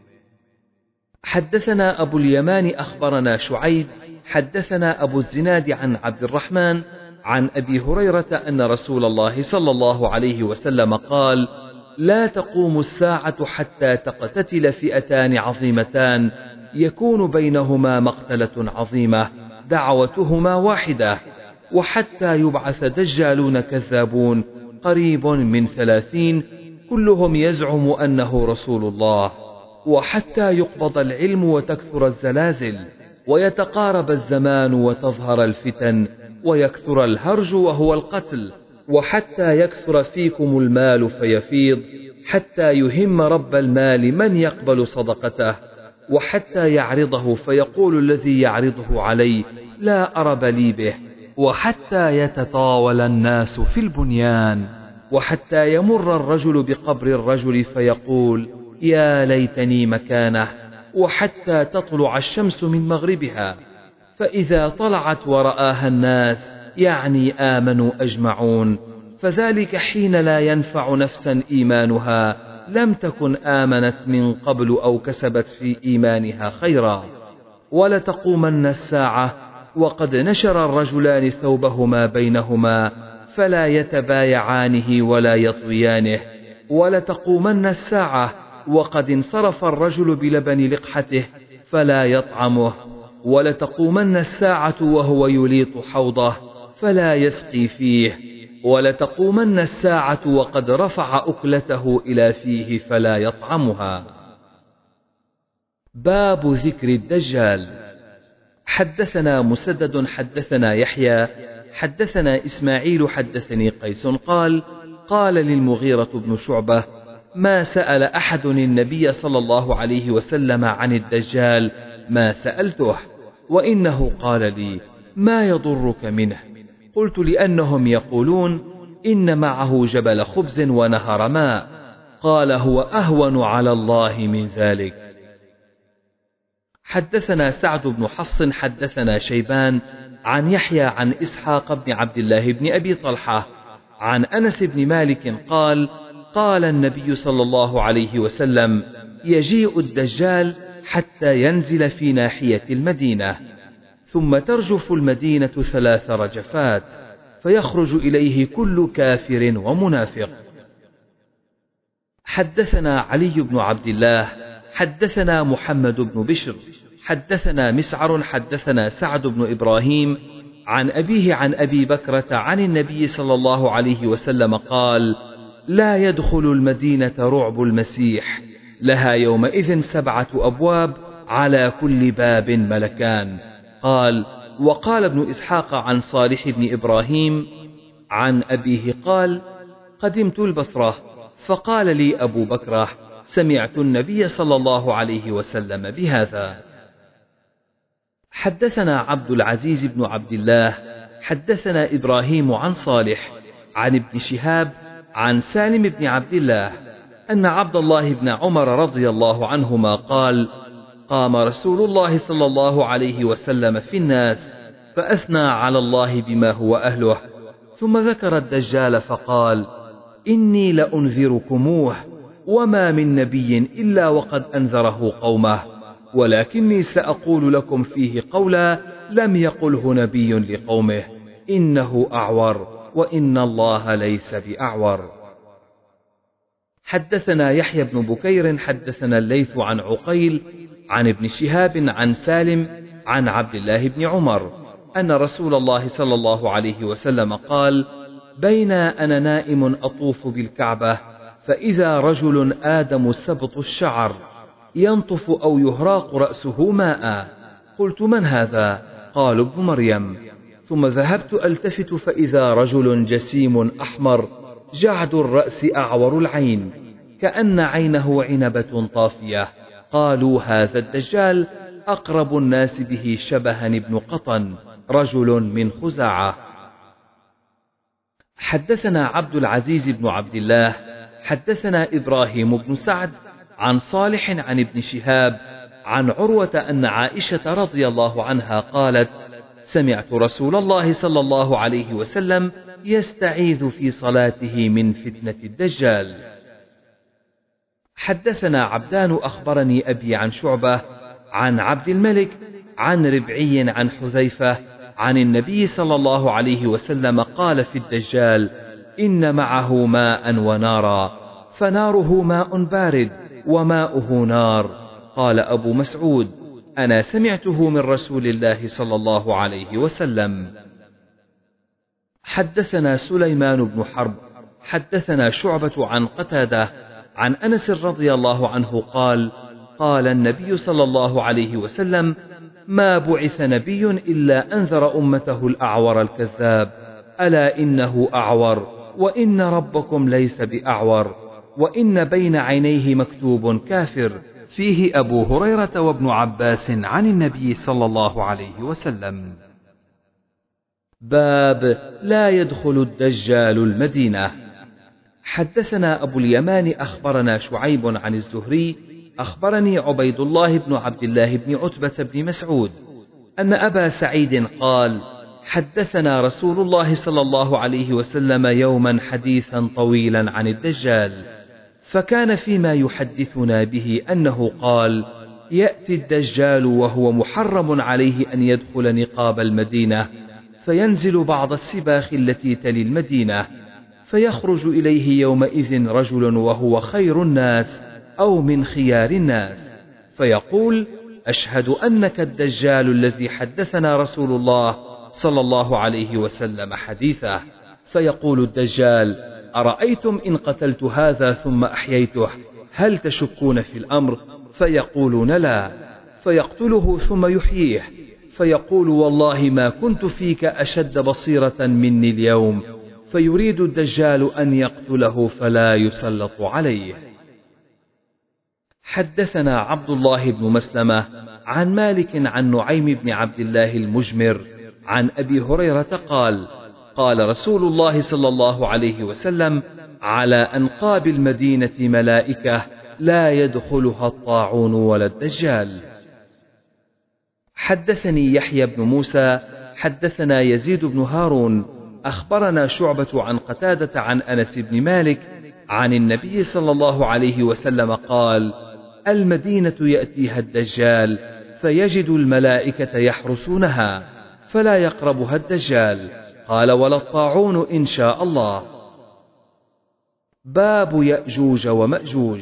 حدثنا أبو اليمان أخبرنا شعيب حدثنا أبو الزناد عن عبد الرحمن عن أبي هريرة أن رسول الله صلى الله عليه وسلم قال: لا تقوم الساعة حتى تقتتل فئتان عظيمتان يكون بينهما مقتلة عظيمة دعوتهما واحدة، وحتى يبعث دجالون كذابون قريب من ثلاثين كلهم يزعم أنه رسول الله، وحتى يقبض العلم وتكثر الزلازل ويتقارب الزمان وتظهر الفتن ويكثر الهرج وهو القتل، وحتى يكثر فيكم المال فيفيض، حتى يهم رب المال من يقبل صدقته، وحتى يعرضه فيقول الذي يعرضه عليه لا أرب لي به، وحتى يتطاول الناس في البنيان، وحتى يمر الرجل بقبر الرجل فيقول يا ليتني مكانه، وحتى تطلع الشمس من مغربها، فإذا طلعت ورآها الناس يعني آمنوا أجمعون، فذلك حين لا ينفع نفسا إيمانها لم تكن آمنت من قبل أو كسبت في إيمانها خيرا. ولتقومن الساعة وقد نشر الرجلان ثوبهما بينهما فلا يتبايعانه ولا يطويانه، ولتقومن الساعة وقد انصرف الرجل بلبن لقحته فلا يطعمه، ولتقومن الساعة وهو يليط حوضه فلا يسقي فيه، ولتقومن الساعة وقد رفع أكلته إلى فيه فلا يطعمها. باب ذكر الدجال. حدثنا مسدد حدثنا يحيى حدثنا إسماعيل حدثني قيس قال قال للمغيرة بن شعبة ما سأل أحد النبي صلى الله عليه وسلم عن الدجال ما سألته، وإنه قال لي ما يضرك منه؟ قلت لأنهم يقولون إن معه جبل خبز ونهر ماء. قال هو أهون على الله من ذلك. حدثنا سعد بن حفص حدثنا شيبان عن يحيى عن إسحاق بن عبد الله بن أبي طلحة عن أنس بن مالك قال قال النبي صلى الله عليه وسلم يجيء الدجال حتى ينزل في ناحية المدينة، ثم ترجف المدينة ثلاث رجفات، فيخرج إليه كل كافر ومنافق. حدثنا علي بن عبد الله حدثنا محمد بن بشر حدثنا مسعر حدثنا سعد بن إبراهيم عن أبيه عن أبي بكرة عن النبي صلى الله عليه وسلم قال لا يدخل المدينة رعب المسيح، لها يومئذ سبعة أبواب على كل باب ملكان. قال وقال ابن إسحاق عن صالح بن إبراهيم عن أبيه قال قدمت البصرة فقال لي أبو بكرة سمعت النبي صلى الله عليه وسلم بهذا. حدثنا عبد العزيز بن عبد الله حدثنا إبراهيم عن صالح عن ابن شهاب عن سالم بن عبد الله أن عبد الله بن عمر رضي الله عنهما قال قام رسول الله صلى الله عليه وسلم في الناس فأثنى على الله بما هو أهله، ثم ذكر الدجال فقال إني لأنذركموه وما من نبي إلا وقد أنذره قومه، ولكني سأقول لكم فيه قولا لم يقله نبي لقومه إنه أعور وإن الله ليس بأعور. حدثنا يحيى بن بكير حدثنا الليث عن عقيل عن ابن شهاب عن سالم عن عبد الله بن عمر أن رسول الله صلى الله عليه وسلم قال بين أنا نائم أطوف بالكعبة فإذا رجل آدم سبط الشعر ينطف أو يهراق رأسه ماء، قلت من هذا؟ قال ابن مريم، ثم ذهبت ألتفت فإذا رجل جسيم أحمر جعد الرأس أعور العين كأن عينه عنبة طافية، قالوا هذا الدجال أقرب الناس به شبها ابن قطن رجل من خزاعة. حدثنا عبد العزيز بن عبد الله حدثنا إبراهيم بن سعد عن صالح عن ابن شهاب عن عروة أن عائشة رضي الله عنها قالت سمعت رسول الله صلى الله عليه وسلم يستعيذ في صلاته من فتنة الدجال. حدثنا عبدان أخبرني أبي عن شعبة عن عبد الملك عن ربعي عن حذيفة عن النبي صلى الله عليه وسلم قال في الدجال إن معه ماء ونارا، فناره ماء بارد وماؤه نار. قال أبو مسعود أنا سمعته من رسول الله صلى الله عليه وسلم. حدثنا سليمان بن حرب حدثنا شعبة عن قتادة عن أنس رضي الله عنه قال قال النبي صلى الله عليه وسلم ما بعث نبي إلا أنذر أمته الأعور الكذاب، ألا إنه أعور وإن ربكم ليس بأعور وإن بين عينيه مكتوب كافر. فيه أبو هريرة وابن عباس عن النبي صلى الله عليه وسلم. باب لا يدخل الدجال المدينة. حدثنا أبو اليمان أخبرنا شعيب عن الزهري أخبرني عبيد الله بن عبد الله بن عتبة بن مسعود أن أبا سعيد قال حدثنا رسول الله صلى الله عليه وسلم يوما حديثا طويلا عن الدجال، فكان فيما يحدثنا به أنه قال يأتي الدجال وهو محرم عليه أن يدخل نقاب المدينة، فينزل بعض السباخ التي تلي المدينة، فيخرج إليه يومئذ رجل وهو خير الناس أو من خيار الناس، فيقول أشهد أنك الدجال الذي حدثنا رسول الله صلى الله عليه وسلم حديثه. فيقول الدجال أرأيتم إن قتلت هذا ثم أحييته هل تشكون في الأمر؟ فيقولون لا. فيقتله ثم يحييه، فيقول والله ما كنت فيك أشد بصيرة مني اليوم، فيريد الدجال أن يقتله فلا يسلط عليه. حدثنا عبد الله بن مسلمة عن مالك عن نعيم بن عبد الله المجمر عن أبي هريرة قال قال رسول الله صلى الله عليه وسلم على أنقاب المدينة ملائكة لا يدخلها الطاعون ولا الدجال. حدثني يحيى بن موسى حدثنا يزيد بن هارون أخبرنا شعبة عن قتادة عن أنس بن مالك عن النبي صلى الله عليه وسلم قال المدينة يأتيها الدجال فيجد الملائكة يحرسونها فلا يقربها الدجال، قال ولا الطاعون إن شاء الله. باب يأجوج ومأجوج.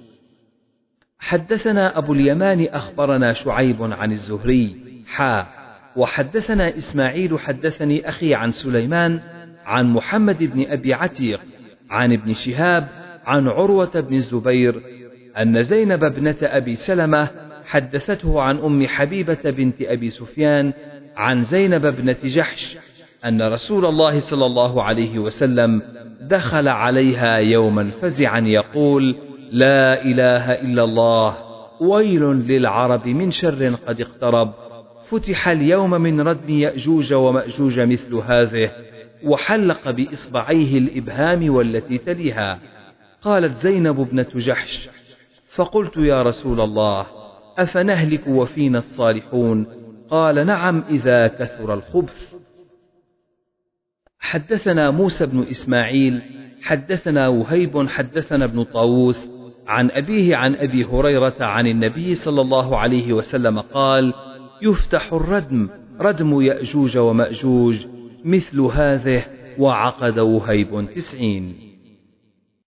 حدثنا أبو اليمان أخبرنا شعيب عن الزهري حا وحدثنا إسماعيل حدثني أخي عن سليمان عن محمد بن أبي عتيق عن ابن شهاب عن عروة بن الزبير أن زينب ابنة أبي سلمة حدثته عن أم حبيبة بنت أبي سفيان عن زينب ابنة جحش أن رسول الله صلى الله عليه وسلم دخل عليها يوما فزعا يقول لا إله إلا الله ويل للعرب من شر قد اقترب، فتح اليوم من ردم يأجوج ومأجوج مثل هذه، وحلق بإصبعيه الإبهام والتي تليها. قالت زينب ابنة جحش فقلت يا رسول الله أفنهلك وفينا الصالحون؟ قال نعم إذا كثر الخبث. حدثنا موسى بن إسماعيل حدثنا وهيب حدثنا ابن طاووس عن أبيه عن أبي هريرة عن النبي صلى الله عليه وسلم قال يفتح الردم ردم يأجوج ومأجوج مثل هذه، وعقد وهيب تسعين.